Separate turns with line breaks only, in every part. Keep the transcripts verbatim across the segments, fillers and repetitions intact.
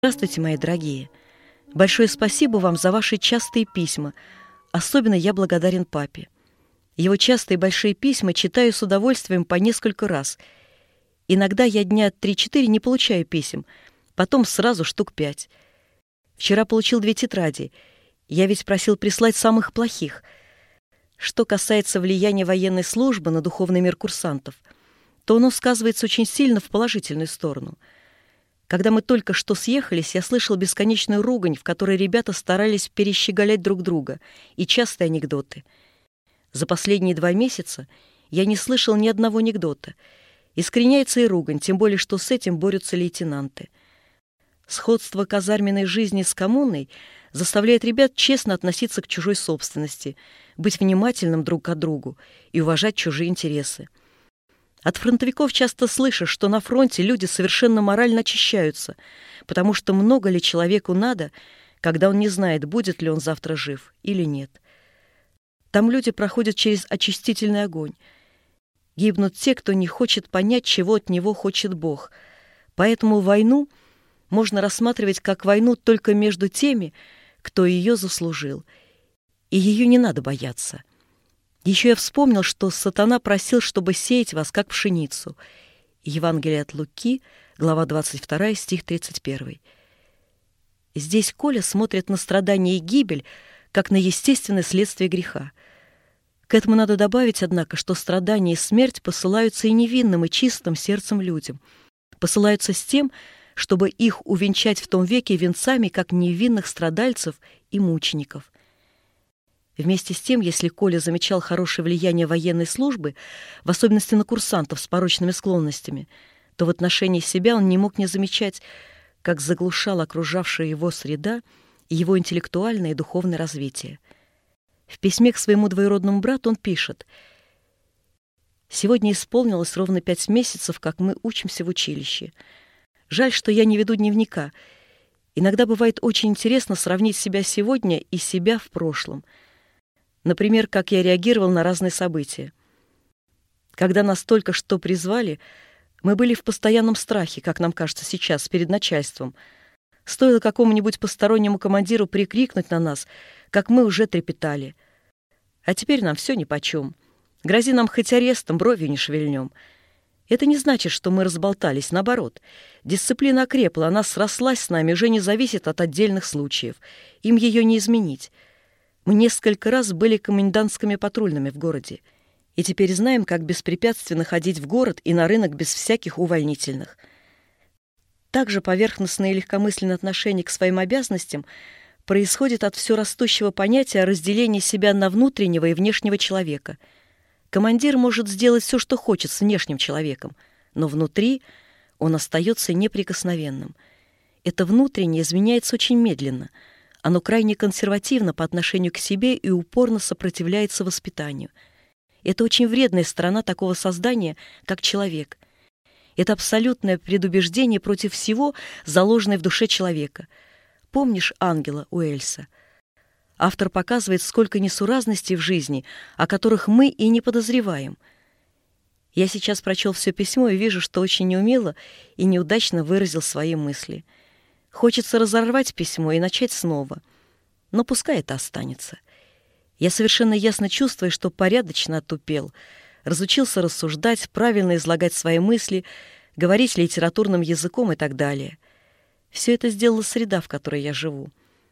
Здравствуйте, мои дорогие! Большое спасибо вам за ваши частые письма. Особенно я благодарен папе. Его частые большие письма читаю с удовольствием по несколько раз. Иногда я дня три-четыре не получаю писем, потом сразу штук пять. Вчера получил две тетради. Я ведь просил прислать самых плохих. Что касается влияния военной службы на духовный мир курсантов, то оно сказывается очень сильно в положительную сторону. Когда мы только что съехались, я слышал бесконечную ругань, в которой ребята старались перещеголять друг друга, и частые анекдоты. За последние два месяца я не слышал ни одного анекдота. Искореняется и ругань, тем более, что с этим борются лейтенанты. Сходство казарменной жизни с коммуной заставляет ребят честно относиться к чужой собственности, быть внимательным друг к другу и уважать чужие интересы. От фронтовиков часто слышишь, что на фронте люди совершенно морально очищаются, потому что много ли человеку надо, когда он не знает, будет ли он завтра жив или нет. Там люди проходят через очистительный огонь. Гибнут те, кто не хочет понять, чего от него хочет Бог. Поэтому войну можно рассматривать как войну только между теми, кто ее заслужил. И ее не надо бояться. Еще я вспомнил, что сатана просил, чтобы сеять вас, как пшеницу. Евангелие от Луки, глава двадцать вторая, стих тридцать первый. Здесь Коля смотрит на страдания и гибель, как на естественное следствие греха. К этому надо добавить, однако, что страдания и смерть посылаются и невинным, и чистым сердцем людям. Посылаются с тем, чтобы их увенчать в том веке венцами, как невинных страдальцев и мучеников. Вместе с тем, если Коля замечал хорошее влияние военной службы, в особенности на курсантов с порочными склонностями, то в отношении себя он не мог не замечать, как заглушала окружавшая его среда и его интеллектуальное и духовное развитие. В письме к своему двоюродному брату он пишет: «Сегодня исполнилось ровно пять месяцев, как мы учимся в училище. Жаль, что я не веду дневника. Иногда бывает очень интересно сравнить себя сегодня и себя в прошлом. Например, как я реагировал на разные события. Когда нас только что призвали, мы были в постоянном страхе, как нам кажется сейчас, перед начальством. Стоило какому-нибудь постороннему командиру прикрикнуть на нас, как мы уже трепетали. А теперь нам все нипочем. Грози нам хоть арестом, бровью не шевельнем. Это не значит, что мы разболтались, наоборот. Дисциплина окрепла, она срослась с нами, уже не зависит от отдельных случаев. Им ее не изменить. Мы несколько раз были комендантскими патрульными в городе, и теперь знаем, как беспрепятственно ходить в город и на рынок без всяких увольнительных. Также поверхностное и легкомысленное отношение к своим обязанностям происходит от все растущего понятия о разделении себя на внутреннего и внешнего человека. Командир может сделать все, что хочет с внешним человеком, но внутри он остается неприкосновенным. Это внутреннее изменяется очень медленно. Оно крайне консервативно по отношению к себе и упорно сопротивляется воспитанию. Это очень вредная сторона такого создания, как человек. Это абсолютное предубеждение против всего, заложенное в душе человека. Помнишь ангела Уэльса? Автор показывает, сколько несуразностей в жизни, о которых мы и не подозреваем. Я сейчас прочел все письмо и вижу, что очень неумело и неудачно выразил свои мысли. Хочется разорвать письмо и начать снова. Но пускай это останется. Я совершенно ясно чувствую, что порядочно отупел, разучился рассуждать, правильно излагать свои мысли, говорить литературным языком и так далее. Все это сделала среда, в которой я живу.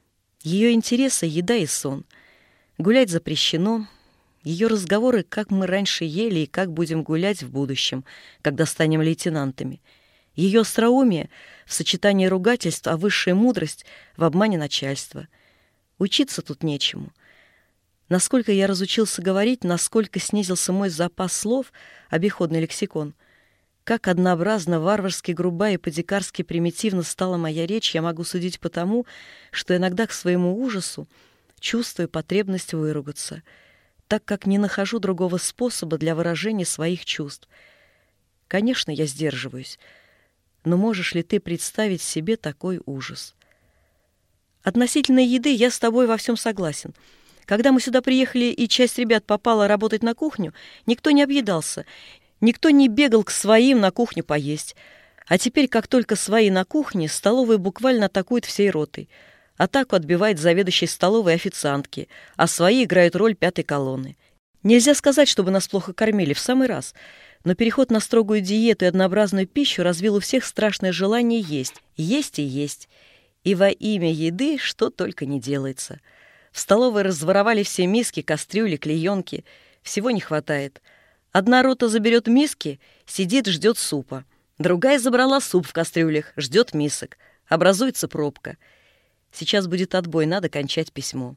Ее интересы — еда и сон. Гулять запрещено. Ее разговоры, как мы раньше ели и как будем гулять в будущем, когда станем лейтенантами. Ее остроумие в сочетании ругательств, а высшая мудрость в обмане начальства. Учиться тут нечему. Насколько я разучился говорить, насколько снизился мой запас слов, обиходный лексикон. Как однообразно, варварски, груба и по-дикарски примитивно стала моя речь, я могу судить потому, что иногда к своему ужасу чувствую потребность выругаться, так как не нахожу другого способа для выражения своих чувств. Конечно, я сдерживаюсь, но можешь ли ты представить себе такой ужас? Относительно еды я с тобой во всем согласен. Когда мы сюда приехали и часть ребят попала работать на кухню, никто не объедался, никто не бегал к своим на кухню поесть. А теперь, как только свои на кухне, столовую буквально атакуют всей ротой. Атаку отбивает заведующий столовой официантки, а свои играют роль пятой колонны. Нельзя сказать, чтобы нас плохо кормили, в самый раз. Но переход на строгую диету и однообразную пищу развил у всех страшное желание есть. Есть и есть. И во имя еды что только не делается. В столовой разворовали все миски, кастрюли, клеенки. Всего не хватает. Одна рота заберет миски, сидит, ждет супа. Другая забрала суп в кастрюлях, ждет мисок. Образуется пробка. Сейчас будет отбой, надо кончать письмо.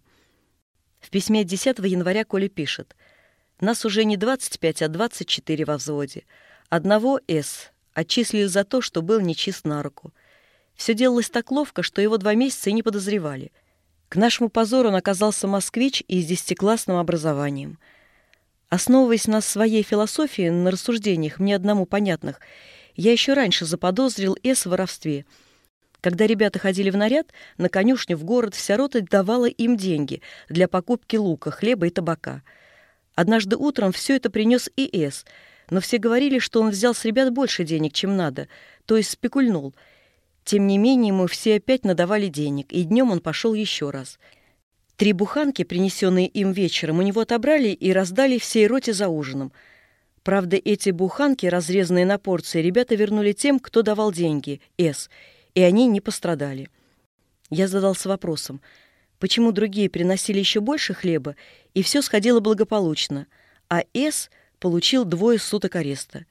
В письме десятого января Коля пишет: «Нас уже не двадцать пять, а двадцать четыре во взводе. Одного С отчислили за то, что был нечист на руку. Все делалось так ловко, что его два месяца и не подозревали. К нашему позору он оказался москвич и с десятиклассным образованием. Основываясь на своей философии, на рассуждениях, мне одному понятных, я еще раньше заподозрил С в воровстве. Когда ребята ходили в наряд, на конюшню в город вся рота давала им деньги для покупки лука, хлеба и табака. Однажды утром все это принес и С, но все говорили, что он взял с ребят больше денег, чем надо, то есть спекульнул. Тем не менее, ему все опять надавали денег, и днем он пошел еще раз. Три буханки, принесенные им вечером, у него отобрали и раздали всей роте за ужином. Правда, эти буханки, разрезанные на порции, ребята вернули тем, кто давал деньги, С, и они не пострадали. Я задался вопросом, почему другие приносили еще больше хлеба, и все сходило благополучно, а С получил двое суток ареста.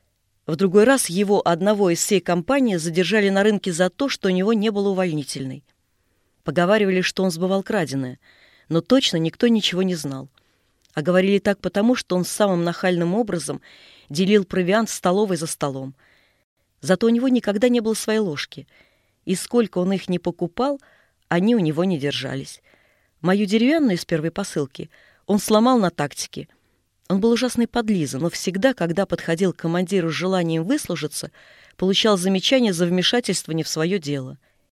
В другой раз его, одного из всей компании, задержали на рынке за то, что у него не было увольнительной. Поговаривали, что он сбывал краденое, но точно никто ничего не знал. А говорили так потому, что он самым нахальным образом делил провиант в столовой за столом. Зато у него никогда не было своей ложки, и сколько он их не покупал, они у него не держались. Мою деревянную из первой посылки он сломал на тактике. Он был ужасный подлиза, но всегда, когда подходил к командиру с желанием выслужиться, получал замечание за вмешательство не в свое дело.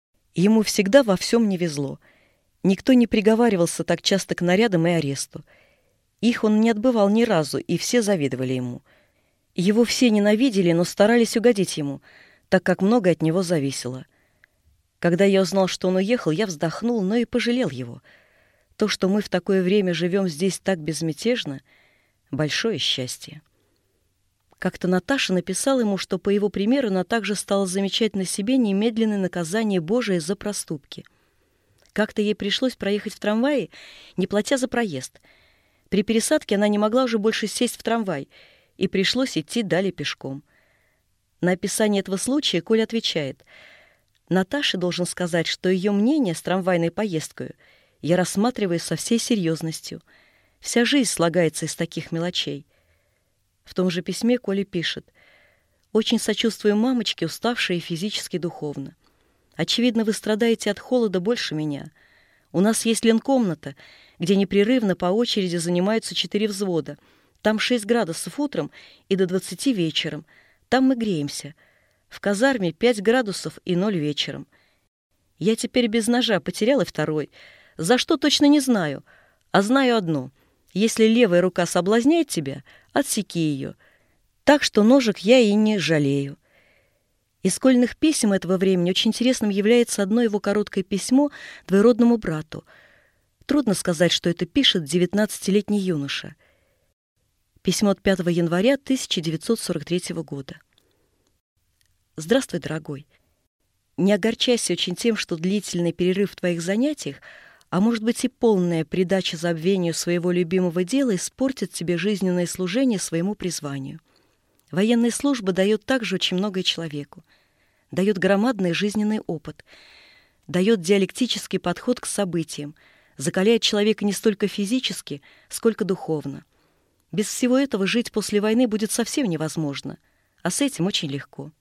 Ему всегда во всем не везло. Никто не приговаривался так часто к нарядам и аресту. Их он не отбывал ни разу, и все завидовали ему. Его все ненавидели, но старались угодить ему, так как многое от него зависело. Когда я узнал, что он уехал, я вздохнул, но и пожалел его. То, что мы в такое время живем здесь так безмятежно — большое счастье. Как-то Наташа написала ему, что по его примеру она также стала замечать на себе немедленное наказание Божие за проступки. Как-то ей пришлось проехать в трамвае, не платя за проезд. При пересадке она не могла уже больше сесть в трамвай, и пришлось идти далее пешком. На описание этого случая Коля отвечает: «Наташе должен сказать, что ее мнение с трамвайной поездкой я рассматриваю со всей серьезностью. Вся жизнь слагается из таких мелочей». В том же письме Коля пишет: «Очень сочувствую мамочке, уставшей физически и духовно. Очевидно, вы страдаете от холода больше меня. У нас есть ленкомната, где непрерывно по очереди занимаются четыре взвода. Там шесть градусов утром и до двадцати вечером. Там мы греемся. В казарме пять градусов и ноль вечером. Я теперь без ножа потеряла второй. За что точно не знаю, а знаю одно. Если левая рука соблазняет тебя, отсеки ее. Так что ножик я и не жалею». Из школьных писем этого времени очень интересным является одно его короткое письмо двоюродному брату. Трудно сказать, что это пишет девятнадцатилетний юноша. Письмо от пятого января тысяча девятьсот сорок третьего года. «Здравствуй, дорогой. Не огорчайся очень тем, что длительный перерыв в твоих занятиях, а может быть и полная предача забвению своего любимого дела испортит тебе жизненное служение своему призванию. Военная служба дает также очень многое человеку, дает громадный жизненный опыт, дает диалектический подход к событиям, закаляет человека не столько физически, сколько духовно. Без всего этого жить после войны будет совсем невозможно, а с этим очень легко.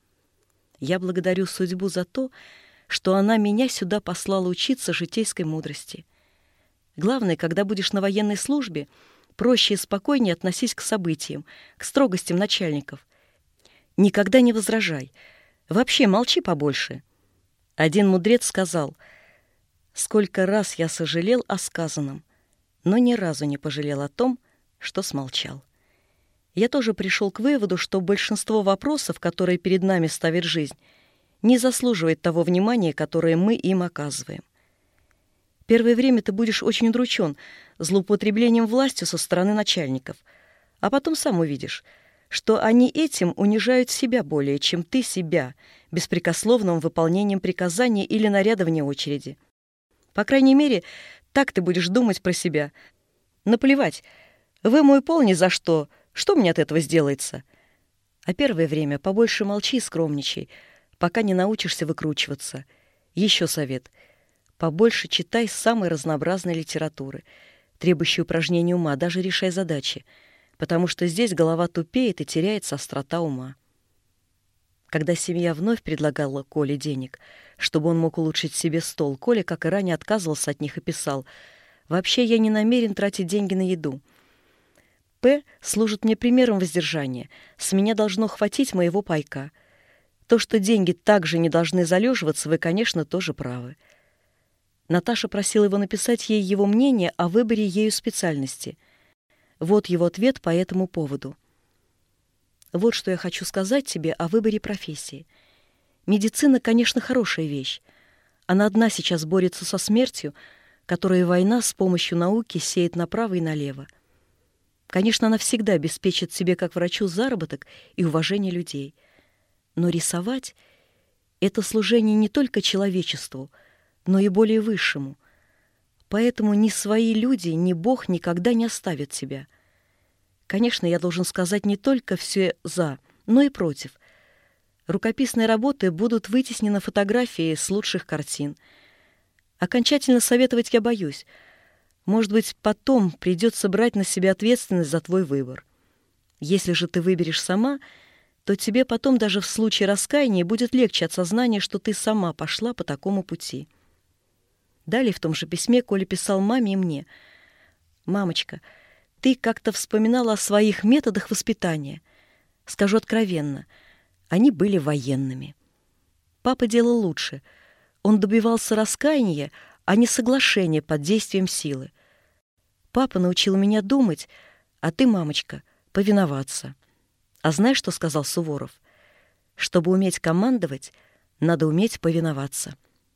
Я благодарю судьбу за то, что она меня сюда послала учиться житейской мудрости. Главное, когда будешь на военной службе, проще и спокойнее относись к событиям, к строгостям начальников. Никогда не возражай. Вообще молчи побольше. Один мудрец сказал: «Сколько раз я сожалел о сказанном, но ни разу не пожалел о том, что смолчал». Я тоже пришел к выводу, что большинство вопросов, которые перед нами ставит жизнь, не заслуживает того внимания, которое мы им оказываем. Первое время ты будешь очень удручен злоупотреблением властью со стороны начальников, а потом сам увидишь, что они этим унижают себя более, чем ты себя, беспрекословным выполнением приказаний или наряда вне очереди. По крайней мере, так ты будешь думать про себя. Наплевать, вымою пол ни за что, что мне от этого сделается? А первое время побольше молчи и скромничай, пока не научишься выкручиваться. Еще совет. Побольше читай самой разнообразной литературы, требующей упражнения ума, даже решай задачи, потому что здесь голова тупеет и теряется острота ума. Когда семья вновь предлагала Коле денег, чтобы он мог улучшить себе стол, Коля, как и ранее, отказывался от них и писал: «Вообще я не намерен тратить деньги на еду. П служит мне примером воздержания. С меня должно хватить моего пайка. То, что деньги также не должны залеживаться, вы, конечно, тоже правы». Наташа просила его написать ей его мнение о выборе ею специальности. Вот его ответ по этому поводу. Вот что я хочу сказать тебе о выборе профессии. Медицина, конечно, хорошая вещь. Она одна сейчас борется со смертью, которую война с помощью науки сеет направо и налево. Конечно, она всегда обеспечит себе как врачу заработок и уважение людей. Но рисовать — это служение не только человечеству, но и более высшему. Поэтому ни свои люди, ни Бог никогда не оставят тебя. Конечно, я должен сказать не только все «за», но и против. Рукописные работы будут вытеснены фотографии с лучших картин. Окончательно советовать я боюсь. Может быть, потом придется брать на себя ответственность за твой выбор. Если же ты выберешь сама, то тебе потом даже в случае раскаяния будет легче от сознания, что ты сама пошла по такому пути. Далее в том же письме Коля писал маме и мне: «Мамочка, ты как-то вспоминала о своих методах воспитания. Скажу откровенно, они были военными. Папа делал лучше. Он добивался раскаяния, а не соглашения под действием силы. Папа научил меня думать, а ты, мамочка, повиноваться. А знаешь, что сказал Суворов? Чтобы уметь командовать, надо уметь повиноваться».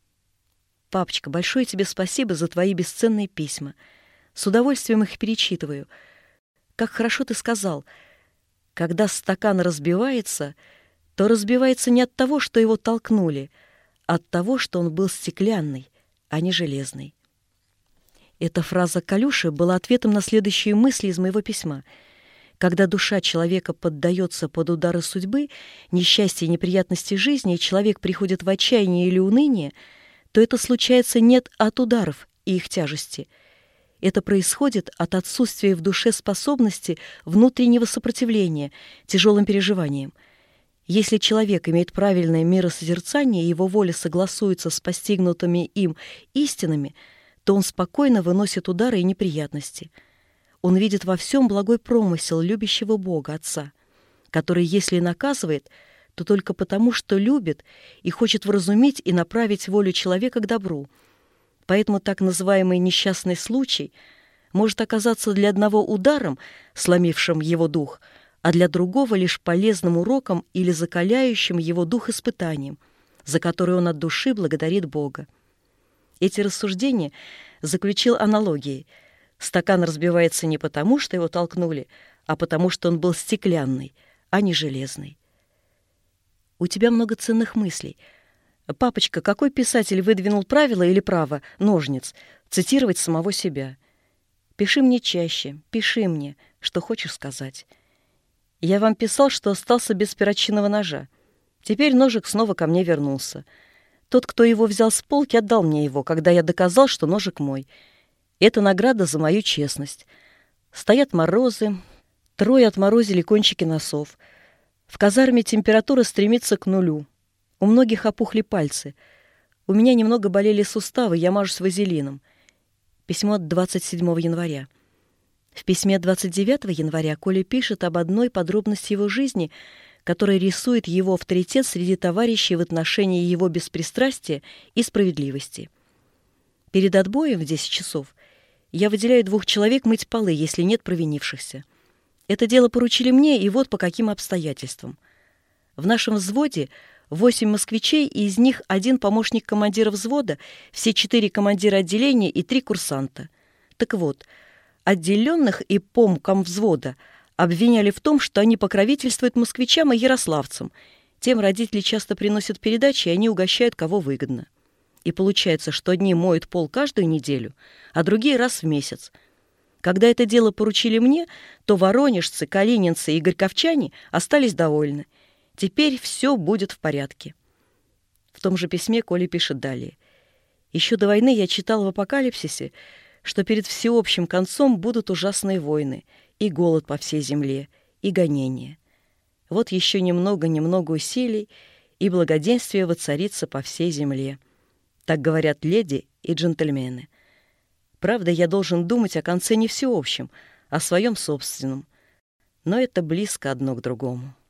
Папочка, большое тебе спасибо за твои бесценные письма. С удовольствием их перечитываю. Как хорошо ты сказал, когда стакан разбивается, то разбивается не от того, что его толкнули, а от того, что он был стеклянный, а не железный. Эта фраза Колюши была ответом на следующие мысли из моего письма. Когда душа человека поддается под удары судьбы, несчастья и неприятности жизни, и человек приходит в отчаяние или уныние, то это случается не от ударов и их тяжести. Это происходит от отсутствия в душе способности внутреннего сопротивления тяжелым переживаниям. Если человек имеет правильное миросозерцание и его воля согласуется с постигнутыми им истинами, то он спокойно выносит удары и неприятности. Он видит во всем благой промысел любящего Бога, Отца, который, если и наказывает, то только потому, что любит и хочет вразумить и направить волю человека к добру. Поэтому так называемый несчастный случай может оказаться для одного ударом, сломившим его дух, а для другого лишь полезным уроком или закаляющим его дух испытанием, за который он от души благодарит Бога. Эти рассуждения заключил аналогией. Стакан разбивается не потому, что его толкнули, а потому, что он был стеклянный, а не железный. У тебя много ценных мыслей. Папочка, какой писатель выдвинул правило или право, ножниц, цитировать самого себя? Пиши мне чаще, пиши мне, что хочешь сказать. Я вам писал, что остался без перочинного ножа. Теперь ножик снова ко мне вернулся. Тот, кто его взял с полки, отдал мне его, когда я доказал, что ножик мой. Это награда за мою честность. Стоят морозы, трое отморозили кончики носов. В казарме температура стремится к нулю. У многих опухли пальцы. У меня немного болели суставы, я мажусь вазелином. Письмо от двадцать седьмого января. В письме двадцать девятого января Коля пишет об одной подробности его жизни, которая рисует его авторитет среди товарищей в отношении его беспристрастия и справедливости. Перед отбоем в десять часов я выделяю двух человек мыть полы, если нет провинившихся. Это дело поручили мне, и вот по каким обстоятельствам. В нашем взводе восемь москвичей, и из них один помощник командира взвода, все четыре командира отделения и три курсанта. Так вот, отделенных и помком взвода обвиняли в том, что они покровительствуют москвичам и ярославцам. Тем родители часто приносят передачи, и они угощают кого выгодно. И получается, что одни моют пол каждую неделю, а другие раз в месяц. Когда это дело поручили мне, то воронежцы, калининцы и горьковчане остались довольны. Теперь все будет в порядке. В том же письме Коля пишет далее. Еще до войны я читал в «Апокалипсисе», что перед всеобщим концом будут ужасные войны, и голод по всей земле, и гонения. Вот еще немного-немного усилий, и благоденствие воцарится по всей земле. Так говорят леди и джентльмены. Правда, я должен думать о конце не всеобщем, а о своем собственном. Но это близко одно к другому.